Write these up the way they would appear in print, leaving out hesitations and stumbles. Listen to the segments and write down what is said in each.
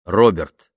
Роберт.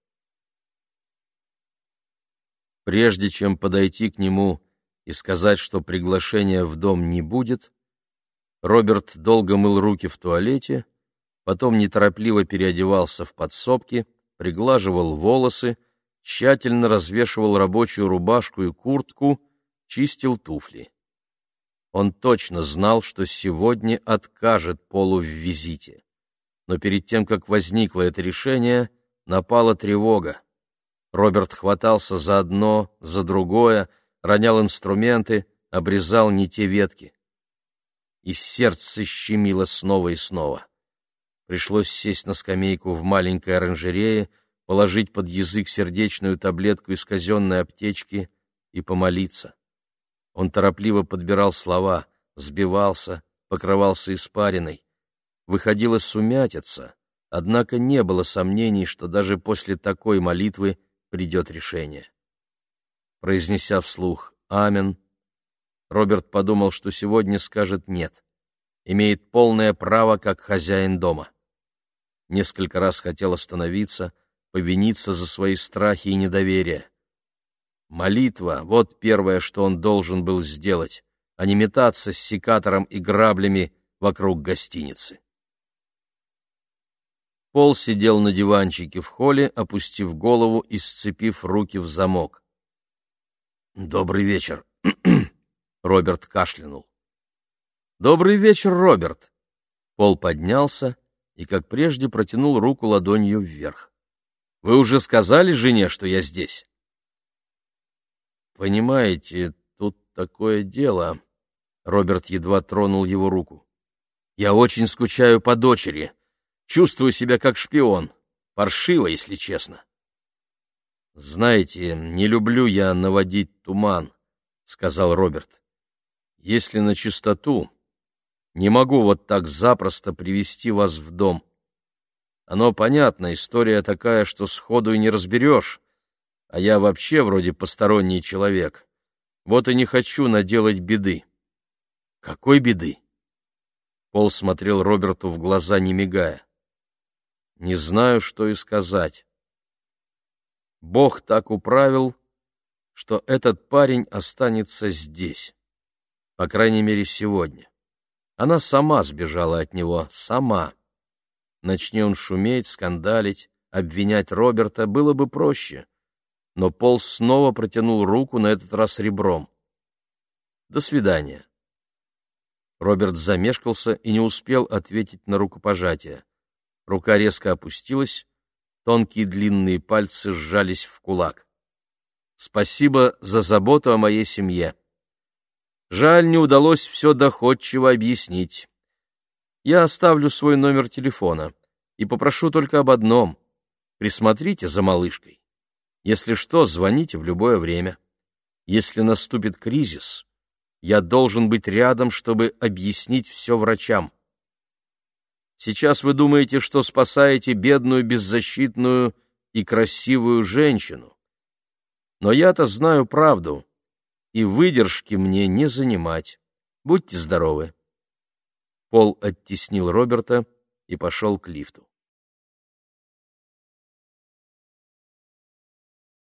Прежде чем подойти к нему и сказать, что приглашения в дом не будет, Роберт долго мыл руки в туалете, потом неторопливо переодевался в подсобки, приглаживал волосы, тщательно развешивал рабочую рубашку и куртку, чистил туфли. Он точно знал, что сегодня откажет Полу в визите. Но перед тем, как возникло это решение, напала тревога. Роберт хватался за одно, за другое, ронял инструменты, обрезал не те ветки. И сердце щемило снова и снова. Пришлось сесть на скамейку в маленькой оранжерее, положить под язык сердечную таблетку из казенной аптечки и помолиться. Он торопливо подбирал слова, сбивался, покрывался испариной. Выходила сумятица, однако не было сомнений, что даже после такой молитвы придет решение. Произнеся вслух «Амин», Роберт подумал, что сегодня скажет «нет», имеет полное право как хозяин дома. Несколько раз хотел остановиться, повиниться за свои страхи и недоверие. Молитва — вот первое, что он должен был сделать, а не метаться с секатором и граблями вокруг гостиницы. Пол сидел на диванчике в холле, опустив голову и сцепив руки в замок. «Добрый вечер», — Роберт кашлянул. «Добрый вечер, Роберт». Пол поднялся и, как прежде, протянул руку ладонью вверх. «Вы уже сказали жене, что я здесь?» «Понимаете, тут такое дело...» Роберт едва тронул его руку. «Я очень скучаю по дочери. Чувствую себя как шпион. Паршиво, если честно». «Знаете, не люблю я наводить туман», — сказал Роберт. «Если начистоту, не могу вот так запросто привести вас в дом. Оно понятно, история такая, что сходу и не разберешь, а я вообще вроде посторонний человек. Вот и не хочу наделать беды». «Какой беды?» Пол смотрел Роберту в глаза, не мигая. «Не знаю, что и сказать. Бог так управил, что этот парень останется здесь. По крайней мере, сегодня. Она сама сбежала от него, сама. Начни он шуметь, скандалить, обвинять Роберта, было бы проще. Но Пол снова протянул руку, на этот раз ребром. «До свидания». Роберт замешкался и не успел ответить на рукопожатие. Рука резко опустилась, тонкие длинные пальцы сжались в кулак. «Спасибо за заботу о моей семье. Жаль, не удалось все доходчиво объяснить. Я оставлю свой номер телефона и попрошу только об одном. Присмотрите за малышкой. Если что, звоните в любое время. Если наступит кризис, я должен быть рядом, чтобы объяснить все врачам. Сейчас вы думаете, что спасаете бедную, беззащитную и красивую женщину. Но я-то знаю правду, и выдержки мне не занимать. Будьте здоровы». Пол оттеснил Роберта и пошел к лифту.